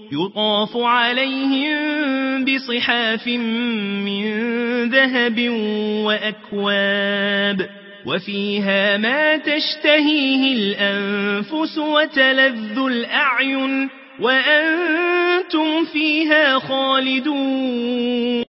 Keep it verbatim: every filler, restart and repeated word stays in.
يطاف عليهم بصحاف من ذهب وأكواب وفيها ما تشتهيه الأنفس وتلذ الأعين وأنتم فيها خالدون